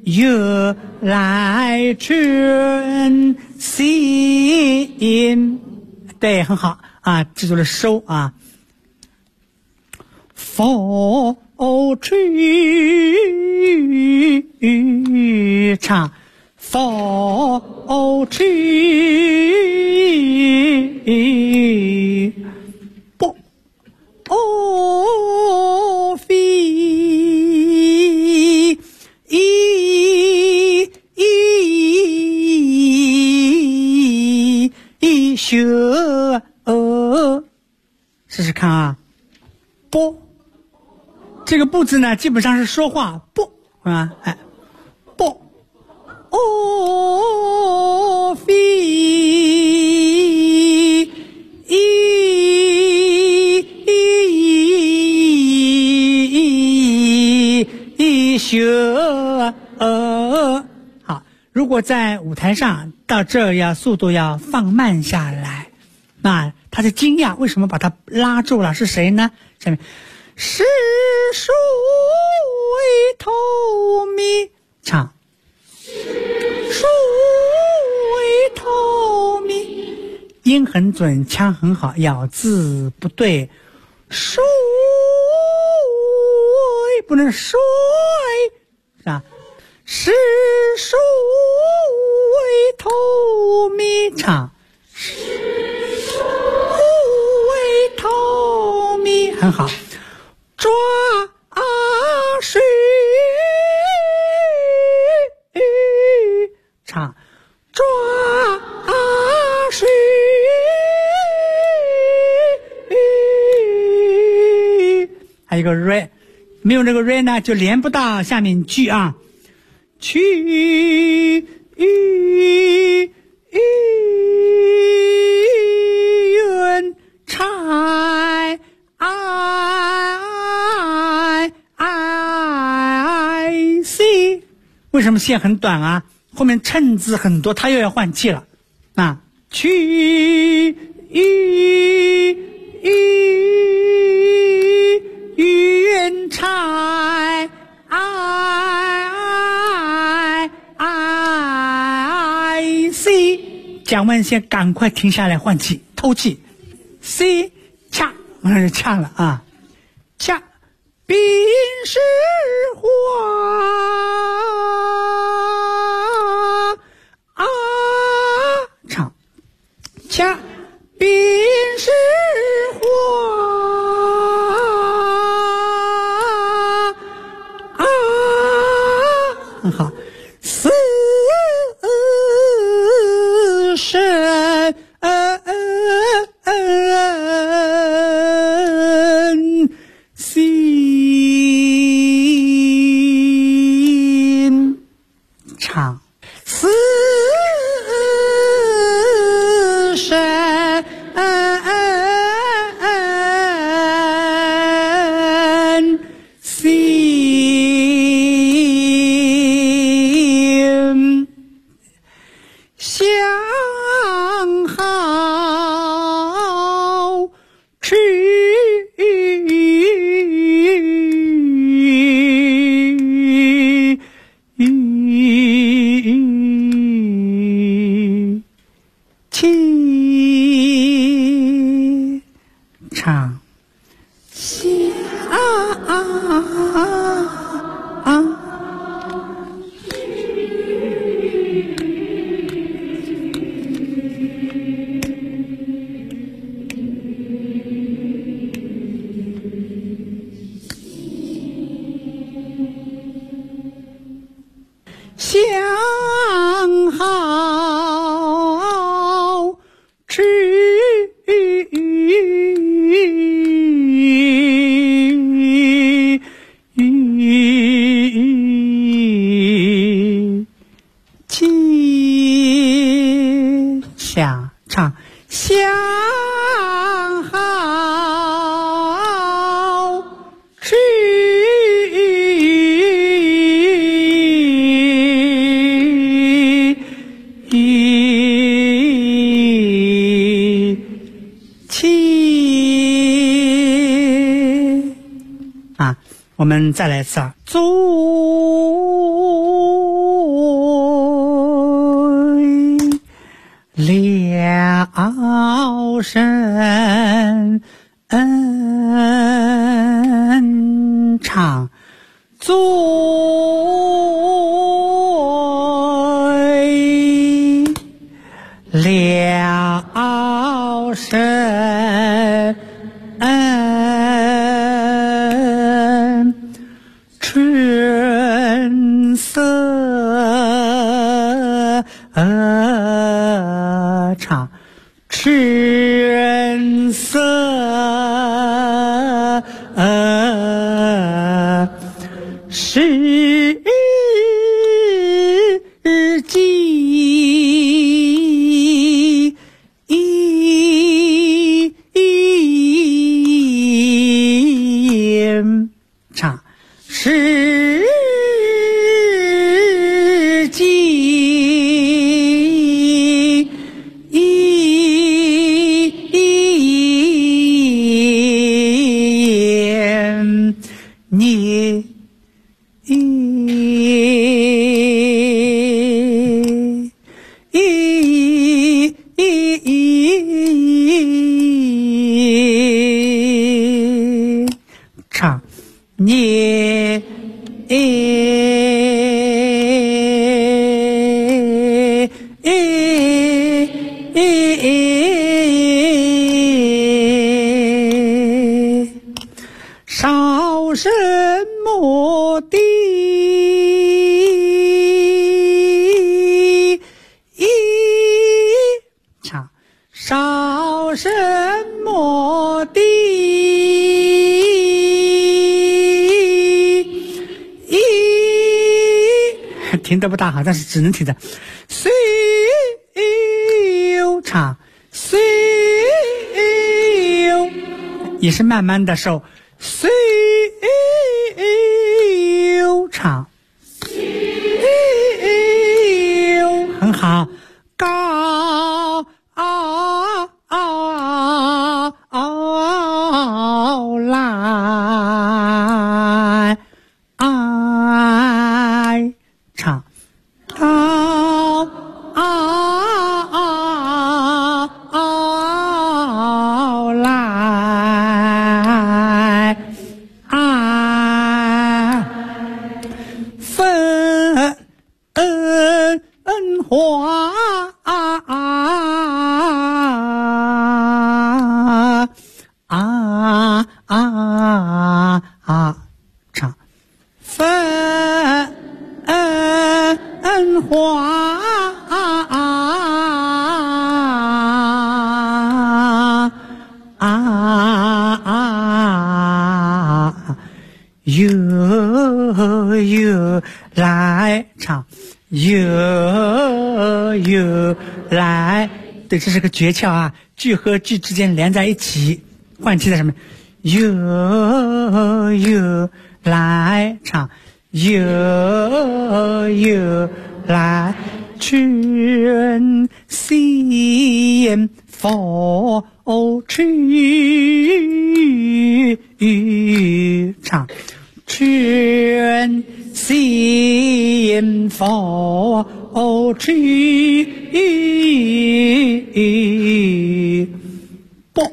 由来春心，对，很好啊，记住了收啊。风吹，唱风吹，不飞，学，试试看啊，不。这个不字呢，基本上是说话不啊，哎，不，飞，学，好。如果在舞台上到这儿速度要放慢下来，那他是惊讶，为什么把他拉住了？是谁呢？下面。是水透明，唱。水透明，音很准，腔很好，咬字不对。水不能水，是吧？是水透明，唱。是水透明，很好。抓水，唱。抓水，还有一个 re， 没有这个 re 呢，就连不到下面句啊。去云彩，I，为什么线很短啊？后面衬字很多，它又要换气了啊。去云彩，I，讲完先赶快停下来换气，透气。C， 恰，马上就呛了啊，恰。冰是花啊，唱。恰，冰是花啊，很好。死神心，唱。死神心，相好去唱。相好去想唱。相好去啊，我们再来一次啊，走了生常醉了生春色常春色世纪常世纪你唱你烧什么的唱烧什么的听得不大好，但是只能听着。岁又长，岁又也是慢慢的收，岁又长，又很好，高来爱唱高来爱分花唱分花又来唱又来，对，这是个诀窍啊，句和句之间连在一起，换气在什么？又来唱又来春心佛去唱春心佛去不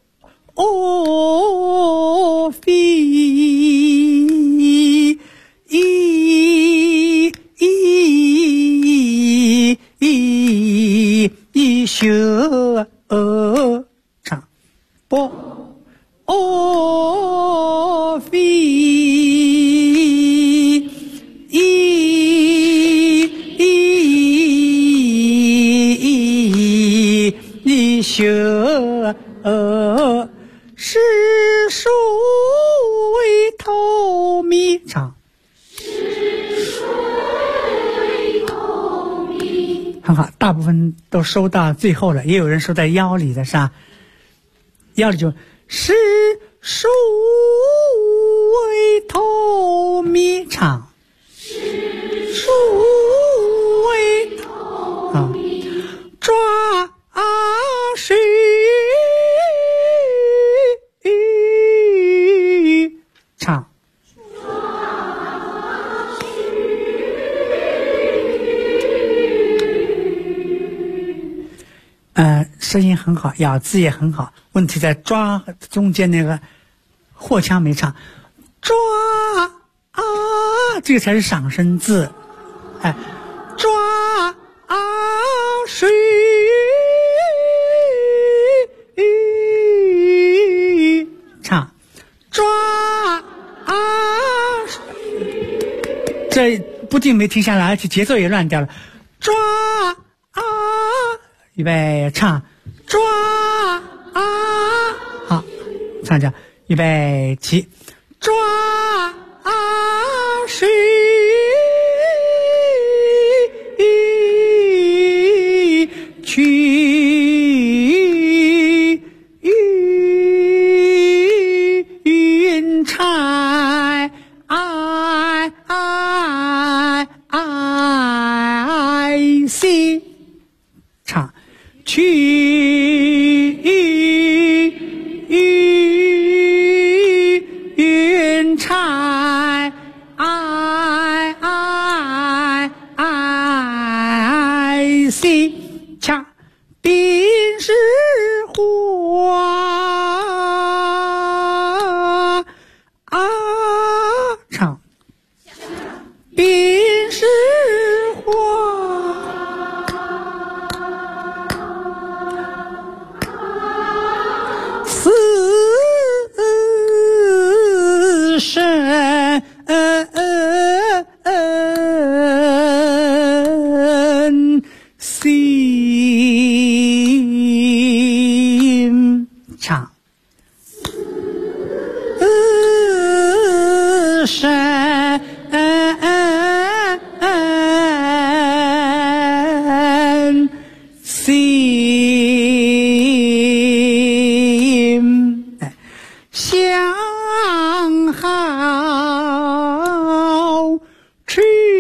飞修唱不飞修是属为透明唱很好，大部分都收到最后了，也有人收在腰里的是吧？腰里就是属为透明唱属为透明抓水唱声音很好，咬字也很好，问题在抓中间那个货腔没唱，抓啊，这个才是赏声字，哎，抓啊水唱，抓啊，这不仅没停下来，而且节奏也乱掉了，抓啊，预备唱，抓啊，好，唱着，预备起，抓啊水去云彩西唱去云彩西恰冰是花唱冰是花死神心唱神心相好去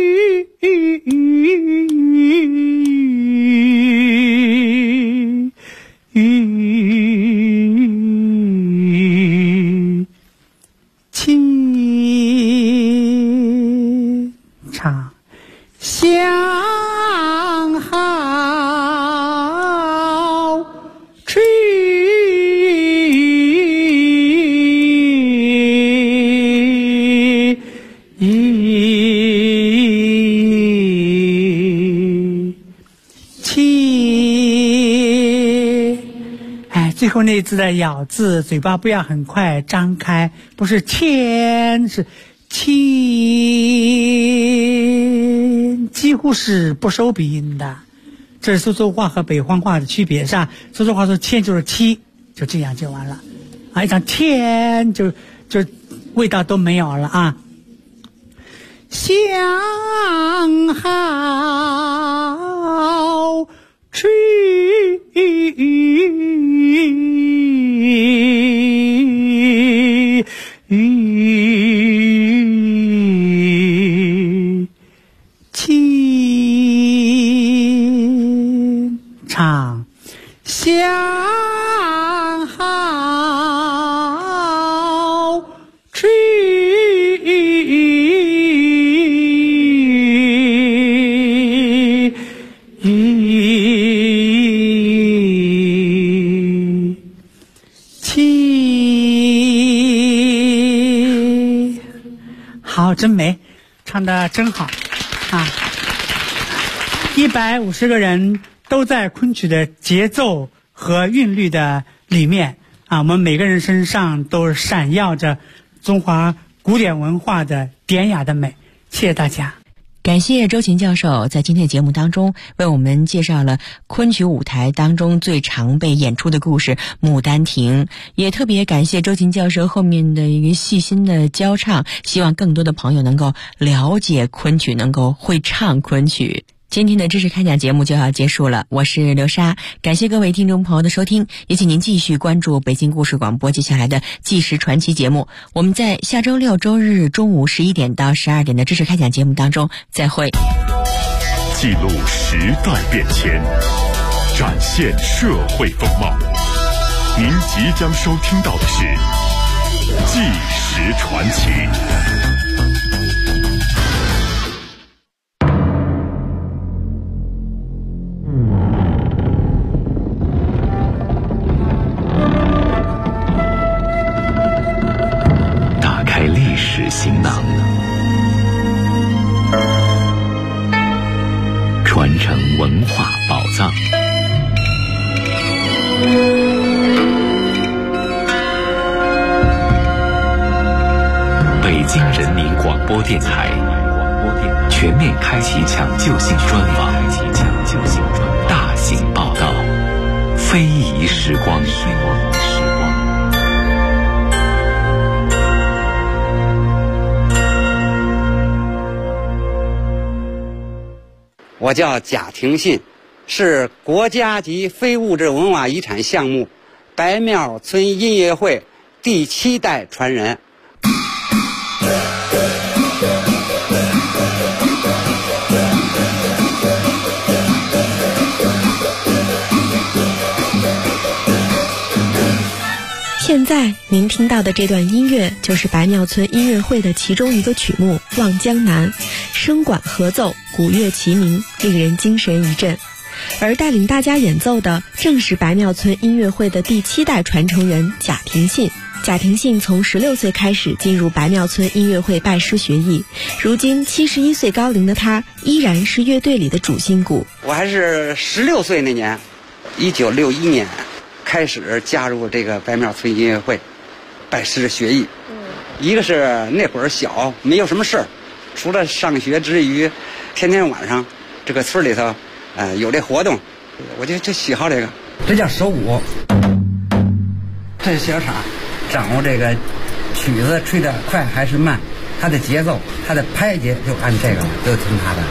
情唱相好去最后那字的咬字，嘴巴不要很快张开，不是牵，是亲，几乎是不收鼻音的。这是苏州话和北方话的区别，是吧？苏州话说牵就是七，就这样就完了，啊，一张牵就味道都没有了啊。相好去情唱相好去好，真美，唱得真好啊！150个人都在昆曲的节奏和韵律的里面啊，我们每个人身上都闪耀着中华古典文化的典雅的美。谢谢大家。 感谢周琴教授在今天的节目当中为我们介绍了昆曲舞台当中最常被演出的故事《牡丹亭》，也特别感谢周琴教授后面的一个细心的教唱，希望更多的朋友能够了解昆曲，能够会唱昆曲。今天的知识开讲节目就要结束了，我是刘莎，感谢各位听众朋友的收听，也请您继续关注北京故事广播接下来的纪实传奇节目。我们在下周六周日中午11点到12点的知识开讲节目当中再会。 记录时代变迁，展现社会风貌。您即将收听到的是纪实传奇。 文化宝藏。北京人民广播电台全面开启抢救性专访，大型报道，非遗时光。 我叫贾廷信，是国家级非物质文化遗产项目白庙村音乐会第7代传人。 现在您听到的这段音乐就是白庙村音乐会的其中一个曲目《望江南》，声管合奏，鼓乐齐鸣，令人精神一振。而带领大家演奏的正是白庙村音乐会的第7代传承人贾廷信。贾廷信从16岁开始进入白庙村音乐会拜师学艺，如今71岁高龄的他依然是乐队里的主心骨。 我还是16岁那年，1961年开始加入这个白庙村音乐会，拜师学艺。一个是那会儿小，没有什么事儿，除了上学之余，天天晚上这个村里头，有这活动，我就喜好这个。这叫手舞，这是小厂，掌握这个曲子吹得快还是慢，它的节奏，它的拍节就按这个，都听它的。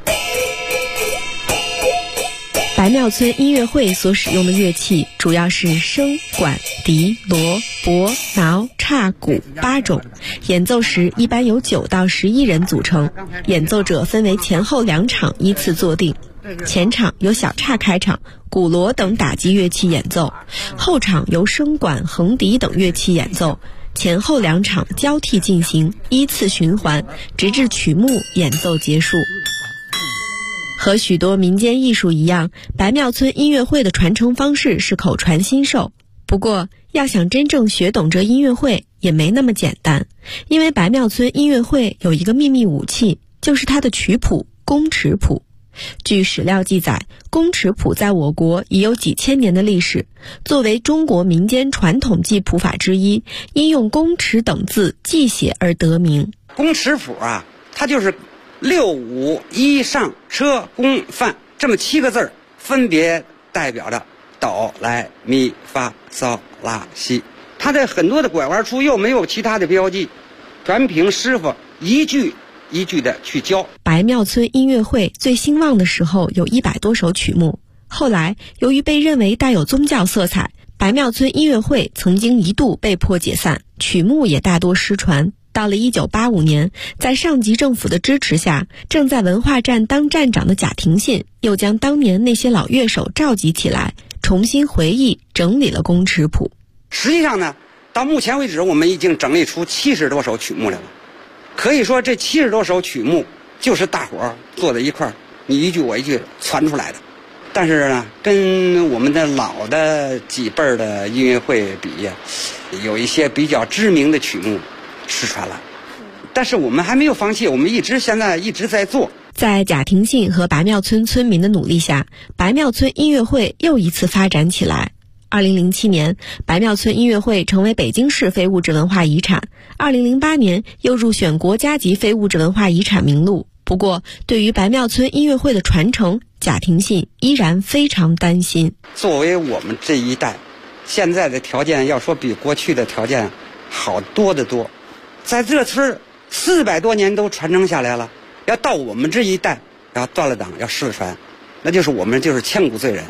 白庙村音乐会所使用的乐器主要是笙、管、笛、锣、钹、挠、叉、鼓8种，演奏时一般由9到11人组成，演奏者分为前后2场依次坐定。前场由小叉开场，鼓锣等打击乐器演奏，后场由笙管、横笛等乐器演奏，前后2场交替进行，依次循环，直至曲目演奏结束。和许多民间艺术一样，白庙村音乐会的传承方式是口传心授。不过，要想真正学懂这音乐会也没那么简单，因为白庙村音乐会有一个秘密武器，就是它的曲谱宫尺谱。据史料记载，宫尺谱在我国已有几千年的历史，作为中国民间传统记谱法之一，因用宫尺等字记写而得名。 宫尺谱啊，它就是6、5、1上车宫范这么7个字儿，分别代表着哆来咪发嗦拉西。它的很多的拐弯处又没有其他的标记，全凭师傅一句一句的去教。 白庙村音乐会最兴旺的时候有100多首曲目，后来由于被认为带有宗教色彩，白庙村音乐会曾经一度被迫解散，曲目也大多失传。到了1985年，在上级政府的支持下，正在文化站当站长的贾廷信又将当年那些老乐手召集起来，重新回忆整理了宫尺谱。 实际上呢，到目前为止我们已经整理出70多首曲目来了。可以说这70多首曲目就是大伙儿坐在一块儿，你一句我一句传出来的。但是呢，跟我们的老的几辈儿的音乐会比呀，有一些比较知名的曲目失传了，但是我们还没有放弃，我们现在一直在做。 在贾廷信和白庙村村民的努力下，白庙村音乐会又一次发展起来。2007年，白庙村音乐会成为北京市非物质文化遗产，2008年又入选国家级非物质文化遗产名录。不过，对于白庙村音乐会的传承，贾廷信依然非常担心。 作为我们这一代，现在的条件要说比过去的条件好多得多。在这村400多年都传承下来了，要到我们这一代要断了档，要失传，那就是我们就是千古罪人。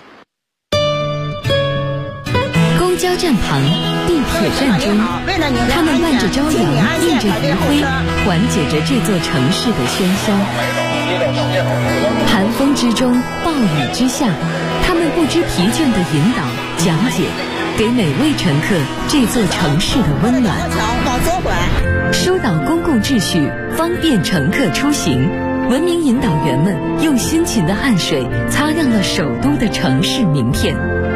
公交站旁，地铁站中，他们伴着朝阳，映着余晖，缓解着这座城市的喧嚣。寒风之中，暴雨之下，他们不知疲倦地引导、讲解，给每位乘客这座城市的温暖。 往左拐， 疏导公共秩序，方便乘客出行。文明引导员们用辛勤的汗水擦亮了首都的城市名片。